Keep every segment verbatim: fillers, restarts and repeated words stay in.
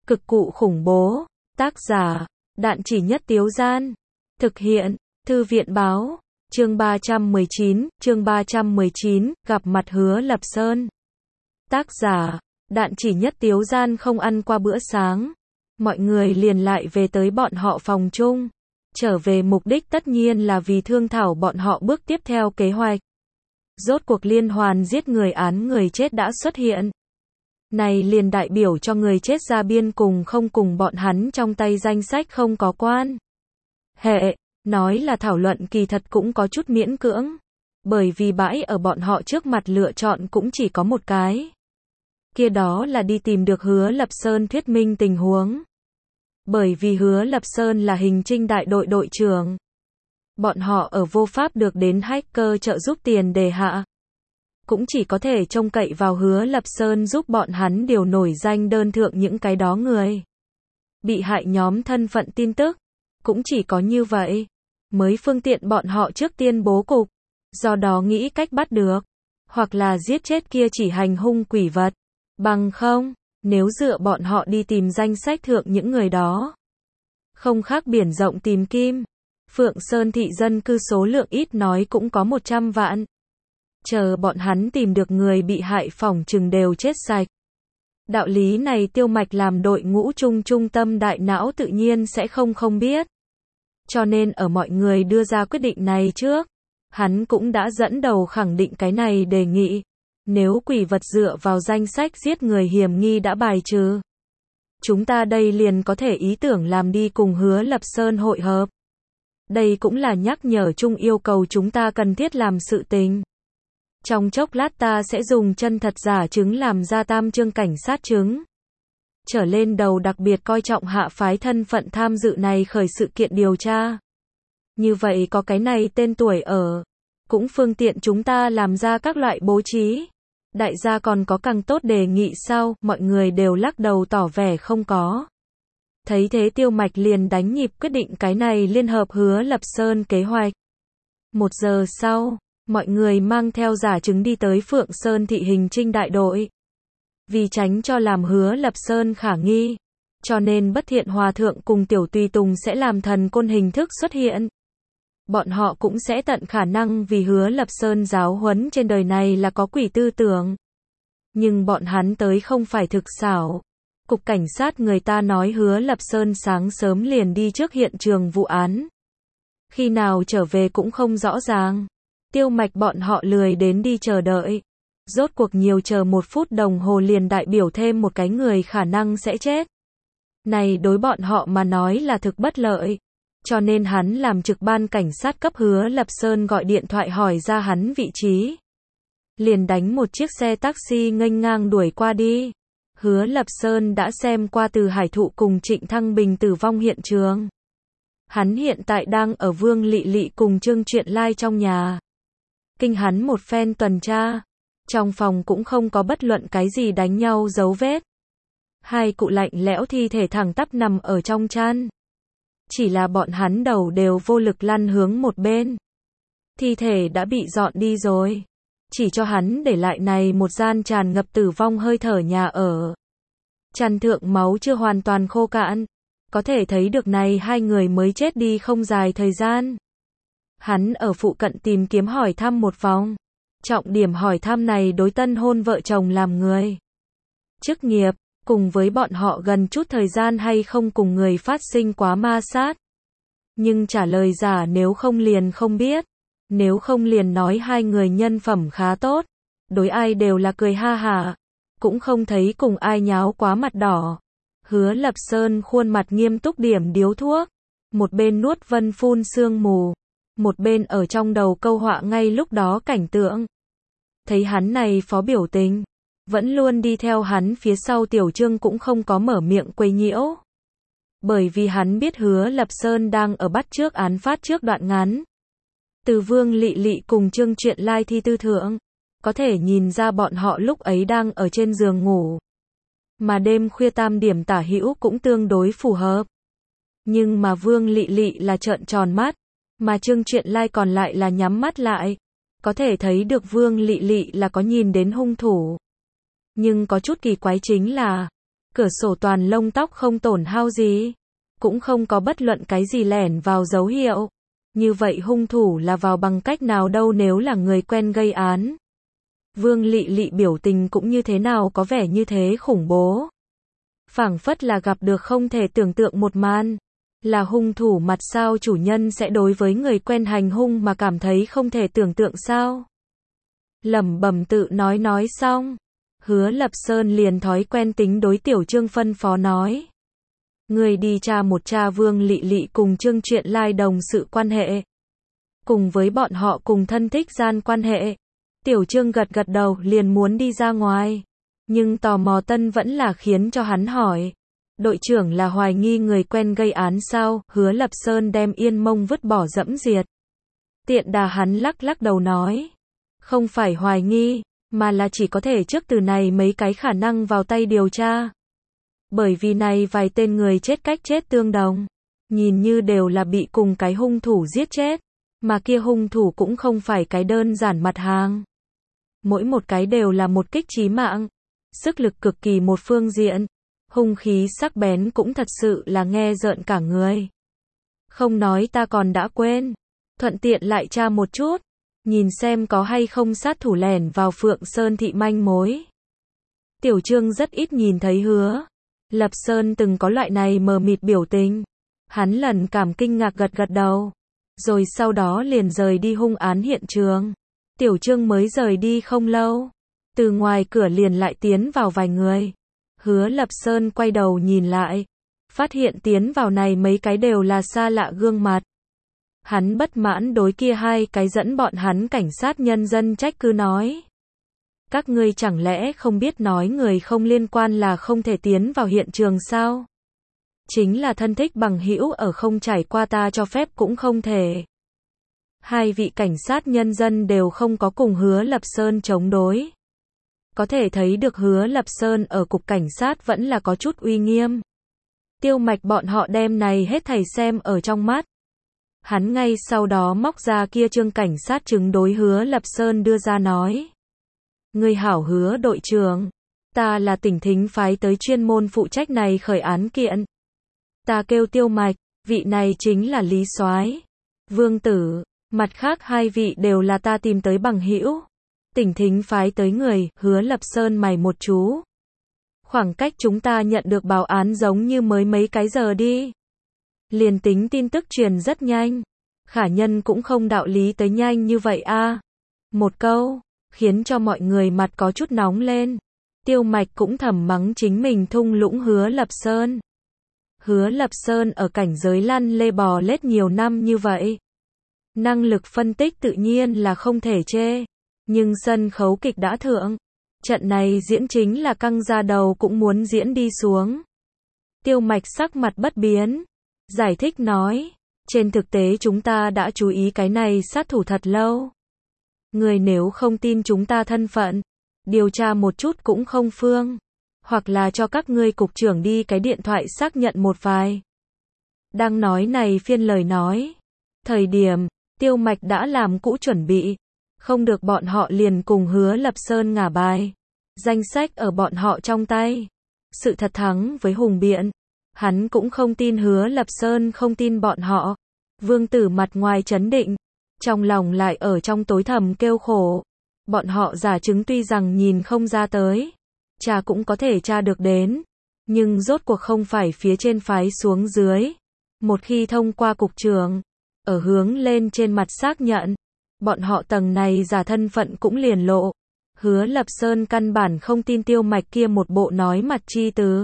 Cực cụ khủng bố. Tác giả, Đạn Chỉ Nhất Tiếu Gian. Thực hiện, Thư viện báo. Chương ba trăm mười chín, chương ba trăm mười chín, gặp mặt Hứa Lập Sơn. Tác giả, Đạn Chỉ Nhất Tiếu Gian. Không ăn qua bữa sáng, mọi người liền lại về tới bọn họ phòng chung. Trở về mục đích tất nhiên là vì thương thảo bọn họ bước tiếp theo kế hoạch. Rốt cuộc liên hoàn giết người án người chết đã xuất hiện. Này liền đại biểu cho người chết ra biên cùng không cùng bọn hắn trong tay danh sách không có quan hệ. Nói là thảo luận kỳ thật cũng có chút miễn cưỡng. Bởi vì bãi ở bọn họ trước mặt lựa chọn cũng chỉ có một cái. Kia đó là đi tìm được Hứa Lập Sơn thuyết minh tình huống. Bởi vì Hứa Lập Sơn là hình trinh đại đội đội trưởng. Bọn họ ở vô pháp được đến hacker trợ giúp tiền đề hạ. Cũng chỉ có thể trông cậy vào Hứa Lập Sơn giúp bọn hắn điều nổi danh đơn thượng những cái đó người bị hại nhóm thân phận tin tức. Cũng chỉ có như vậy mới phương tiện bọn họ trước tiên bố cục. Do đó nghĩ cách bắt được hoặc là giết chết kia chỉ hành hung quỷ vật. Bằng không, nếu dựa bọn họ đi tìm danh sách thượng những người đó, không khác biển rộng tìm kim. Phượng Sơn thị dân cư số lượng ít nói cũng có một trăm vạn. Chờ bọn hắn tìm được người bị hại phỏng chừng đều chết sạch. Đạo lý này Tiêu Mạch làm đội ngũ trung trung tâm đại não tự nhiên sẽ không không biết. Cho nên ở mọi người đưa ra quyết định này trước, hắn cũng đã dẫn đầu khẳng định cái này đề nghị. Nếu quỷ vật dựa vào danh sách giết người hiểm nghi đã bài trừ, chúng ta đây liền có thể ý tưởng làm đi cùng Hứa Lập Sơn hội hợp. Đây cũng là nhắc nhở chung yêu cầu chúng ta cần thiết làm sự tình. Trong chốc lát ta sẽ dùng chân thật giả chứng làm ra tam chương cảnh sát chứng. Trở lên đầu đặc biệt coi trọng hạ phái thân phận tham dự này khởi sự kiện điều tra. Như vậy có cái này tên tuổi ở, cũng phương tiện chúng ta làm ra các loại bố trí. Đại gia còn có càng tốt đề nghị sau, mọi người đều lắc đầu tỏ vẻ không có. Thấy thế Tiêu Mạch liền đánh nhịp quyết định cái này liên hợp Hứa Lập Sơn kế hoạch. Một giờ sau, mọi người mang theo giả chứng đi tới Phượng Sơn thị hình trinh đại đội. Vì tránh cho làm Hứa Lập Sơn khả nghi, cho nên Bất Thiện Hòa Thượng cùng Tiểu Tùy Tùng sẽ làm thần côn hình thức xuất hiện. Bọn họ cũng sẽ tận khả năng vì Hứa Lập Sơn giáo huấn trên đời này là có quỷ tư tưởng. Nhưng bọn hắn tới không phải thực xảo. Cục cảnh sát người ta nói Hứa Lập Sơn sáng sớm liền đi trước hiện trường vụ án. Khi nào trở về cũng không rõ ràng. Tiêu Mạch bọn họ lười đến đi chờ đợi. Rốt cuộc nhiều chờ một phút đồng hồ liền đại biểu thêm một cái người khả năng sẽ chết. Này đối bọn họ mà nói là thực bất lợi. Cho nên hắn làm trực ban cảnh sát cấp Hứa Lập Sơn gọi điện thoại hỏi ra hắn vị trí. Liền đánh một chiếc xe taxi nghênh ngang đuổi qua đi. Hứa Lập Sơn đã xem qua Từ Hải Thụ cùng Trịnh Thăng Bình tử vong hiện trường. Hắn hiện tại đang ở Vương Lị Lị cùng Trương Truyện Lai trong nhà. Kinh hắn một phen tuần tra. Trong phòng cũng không có bất luận cái gì đánh nhau dấu vết. Hai cụ lạnh lẽo thi thể thẳng tắp nằm ở trong chăn. Chỉ là bọn hắn đầu đều vô lực lăn hướng một bên. Thi thể đã bị dọn đi rồi. Chỉ cho hắn để lại này một gian tràn ngập tử vong hơi thở nhà ở. Chăn thượng máu chưa hoàn toàn khô cạn. Có thể thấy được này hai người mới chết đi không dài thời gian. Hắn ở phụ cận tìm kiếm hỏi thăm một vòng. Trọng điểm hỏi thăm này đối tân hôn vợ chồng làm người. Chức nghiệp, cùng với bọn họ gần chút thời gian hay không cùng người phát sinh quá ma sát. Nhưng trả lời giả nếu không liền không biết. Nếu không liền nói hai người nhân phẩm khá tốt. Đối ai đều là cười ha hả. Cũng không thấy cùng ai nháo quá mặt đỏ. Hứa Lập Sơn khuôn mặt nghiêm túc điểm điếu thuốc. Một bên nuốt vân phun sương mù. Một bên ở trong đầu câu họa ngay lúc đó cảnh tượng. Thấy hắn này phó biểu tình. Vẫn luôn đi theo hắn phía sau Tiểu Trương cũng không có mở miệng quấy nhiễu. Bởi vì hắn biết Hứa Lập Sơn đang ở bắt trước án phát trước đoạn ngắn. Từ Vương Lị Lị cùng Trương Truyện Lai thi tư thượng. Có thể nhìn ra bọn họ lúc ấy đang ở trên giường ngủ. Mà đêm khuya tam điểm tả hữu cũng tương đối phù hợp. Nhưng mà Vương Lị Lị là trợn tròn mắt. Mà Trương Truyện Lai còn lại là nhắm mắt lại. Có thể thấy được Vương Lị Lị là có nhìn đến hung thủ. Nhưng có chút kỳ quái chính là, cửa sổ toàn lông tóc không tổn hao gì. Cũng không có bất luận cái gì lẻn vào dấu hiệu. Như vậy hung thủ là vào bằng cách nào đâu nếu là người quen gây án. Vương Lị Lị biểu tình cũng như thế nào có vẻ như thế khủng bố. Phảng phất là gặp được không thể tưởng tượng một màn. Là hung thủ mặt sao chủ nhân sẽ đối với người quen hành hung mà cảm thấy không thể tưởng tượng sao. Lẩm bẩm tự nói nói xong. Hứa Lập Sơn liền thói quen tính đối Tiểu Trương phân phó nói. Người đi tra một tra Vương Lị Lị cùng Trương Chuyện Lai đồng sự quan hệ. Cùng với bọn họ cùng thân thích gian quan hệ. Tiểu Trương gật gật đầu liền muốn đi ra ngoài. Nhưng tò mò Tân vẫn là khiến cho hắn hỏi. Đội trưởng là hoài nghi người quen gây án sao? Hứa Lập Sơn đem yên mông vứt bỏ dẫm diệt. Tiện đà hắn lắc lắc đầu nói. Không phải hoài nghi, mà là chỉ có thể trước từ này mấy cái khả năng vào tay điều tra. Bởi vì này vài tên người chết cách chết tương đồng. Nhìn như đều là bị cùng cái hung thủ giết chết. Mà kia hung thủ cũng không phải cái đơn giản mặt hàng. Mỗi một cái đều là một kích chí mạng. Sức lực cực kỳ một phương diện. Hung khí sắc bén cũng thật sự là nghe rợn cả người. Không nói ta còn đã quên. Thuận tiện lại tra một chút. Nhìn xem có hay không sát thủ lẻn vào Phượng Sơn thị manh mối. Tiểu Trương rất ít nhìn thấy Hứa Lập Sơn từng có loại này mờ mịt biểu tình. Hắn lần cảm kinh ngạc gật gật đầu. Rồi sau đó liền rời đi hung án hiện trường. Tiểu Trương mới rời đi không lâu. Từ ngoài cửa liền lại tiến vào vài người. Hứa Lập Sơn quay đầu nhìn lại. Phát hiện tiến vào này mấy cái đều là xa lạ gương mặt. Hắn bất mãn đối kia hai cái dẫn bọn hắn cảnh sát nhân dân trách cứ nói. Các ngươi chẳng lẽ không biết nói người không liên quan là không thể tiến vào hiện trường sao? Chính là thân thích bằng hữu ở không trải qua ta cho phép cũng không thể. Hai vị cảnh sát nhân dân đều không có cùng Hứa Lập Sơn chống đối. Có thể thấy được Hứa Lập Sơn ở cục cảnh sát vẫn là có chút uy nghiêm. Tiêu Mạch bọn họ đem này hết thảy xem ở trong mắt. Hắn ngay sau đó móc ra kia trương cảnh sát chứng đối Hứa Lập Sơn đưa ra nói. Người hảo Hứa đội trưởng. Ta là tỉnh thính phái tới chuyên môn phụ trách này khởi án kiện. Ta kêu Tiêu Mạch, vị này chính là Lý Soái, Vương Tử, mặt khác hai vị đều là ta tìm tới bằng hữu. Tỉnh thính phái tới người, Hứa Lập Sơn mày một chú. Khoảng cách chúng ta nhận được báo án giống như mới mấy cái giờ đi. Liền tính tin tức truyền rất nhanh. Khả nhân cũng không đạo lý tới nhanh như vậy a. Một câu, khiến cho mọi người mặt có chút nóng lên. Tiêu Mạch cũng thầm mắng chính mình thung lũng Hứa Lập Sơn. Hứa Lập Sơn ở cảnh giới lăn lê bò lết nhiều năm như vậy. Năng lực phân tích tự nhiên là không thể chê. Nhưng sân khấu kịch đã thượng. Trận này diễn chính là căng ra đầu cũng muốn diễn đi xuống. Tiêu Mạch sắc mặt bất biến. Giải thích nói. Trên thực tế chúng ta đã chú ý cái này sát thủ thật lâu. Người nếu không tin chúng ta thân phận. Điều tra một chút cũng không phương. Hoặc là cho các ngươi cục trưởng đi cái điện thoại xác nhận một vài. Đang nói này phiên lời nói. Thời điểm, Tiêu Mạch đã làm cũ chuẩn bị. Không được bọn họ liền cùng Hứa Lập Sơn ngả bài. Danh sách ở bọn họ trong tay. Sự thật thắng với hùng biện. Hắn cũng không tin Hứa Lập Sơn không tin bọn họ. Vương Tử mặt ngoài trấn định. Trong lòng lại ở trong tối thầm kêu khổ. Bọn họ giả chứng tuy rằng nhìn không ra tới. Cha cũng có thể tra được đến. Nhưng rốt cuộc không phải phía trên phái xuống dưới. Một khi thông qua cục trưởng. Ở hướng lên trên mặt xác nhận. Bọn họ tầng này giả thân phận cũng liền lộ. Hứa Lập Sơn căn bản không tin Tiêu Mạch kia một bộ nói mặt chi từ.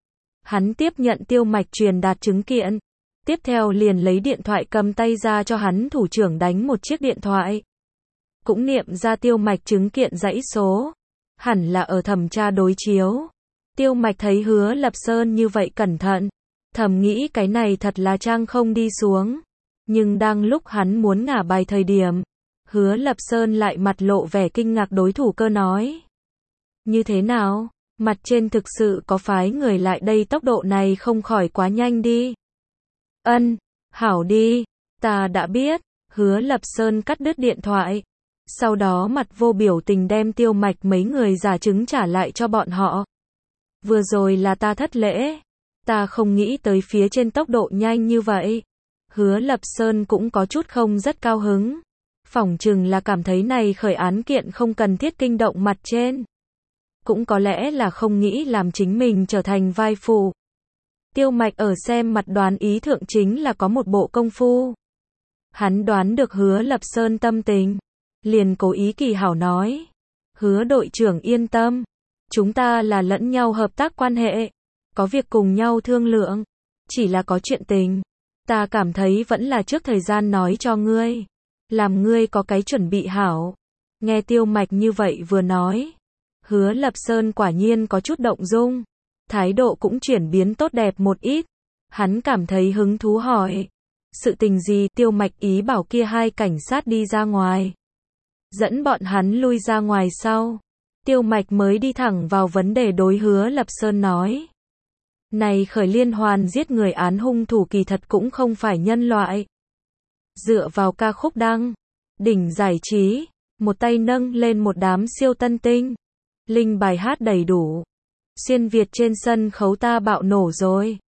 Hắn tiếp nhận Tiêu Mạch truyền đạt chứng kiện. Tiếp theo liền lấy điện thoại cầm tay ra cho hắn thủ trưởng đánh một chiếc điện thoại. Cũng niệm ra Tiêu Mạch chứng kiện dãy số. Hẳn là ở thẩm tra đối chiếu. Tiêu Mạch thấy Hứa Lập Sơn như vậy cẩn thận. Thầm nghĩ cái này thật là trang không đi xuống. Nhưng đang lúc hắn muốn ngả bài thời điểm. Hứa Lập Sơn lại mặt lộ vẻ kinh ngạc đối thủ cơ nói. Như thế nào? Mặt trên thực sự có phái người lại đây tốc độ này không khỏi quá nhanh đi. Ân, hảo đi, ta đã biết. Hứa Lập Sơn cắt đứt điện thoại. Sau đó mặt vô biểu tình đem Tiêu Mạch mấy người giả chứng trả lại cho bọn họ. Vừa rồi là ta thất lễ. Ta không nghĩ tới phía trên tốc độ nhanh như vậy. Hứa Lập Sơn cũng có chút không rất cao hứng. Phỏng chừng là cảm thấy này khởi án kiện không cần thiết kinh động mặt trên. Cũng có lẽ là không nghĩ làm chính mình trở thành vai phụ. Tiêu Mạch ở xem mặt đoán ý thượng chính là có một bộ công phu. Hắn đoán được Hứa Lập Sơn tâm tình. Liền cố ý kỳ hảo nói. Hứa đội trưởng yên tâm. Chúng ta là lẫn nhau hợp tác quan hệ. Có việc cùng nhau thương lượng. Chỉ là có chuyện tình. Ta cảm thấy vẫn là trước thời gian nói cho ngươi. Làm ngươi có cái chuẩn bị hảo. Nghe Tiêu Mạch như vậy vừa nói. Hứa Lập Sơn quả nhiên có chút động dung. Thái độ cũng chuyển biến tốt đẹp một ít. Hắn cảm thấy hứng thú hỏi. Sự tình gì? Tiêu Mạch ý bảo kia hai cảnh sát đi ra ngoài. Dẫn bọn hắn lui ra ngoài sau. Tiêu Mạch mới đi thẳng vào vấn đề đối Hứa Lập Sơn nói. Này khởi liên hoàn giết người án hung thủ kỳ thật cũng không phải nhân loại. Dựa vào ca khúc đăng, đỉnh giải trí, một tay nâng lên một đám siêu tân tinh. Linh bài hát đầy đủ. Xuyên Việt trên sân khấu ta bạo nổ rồi.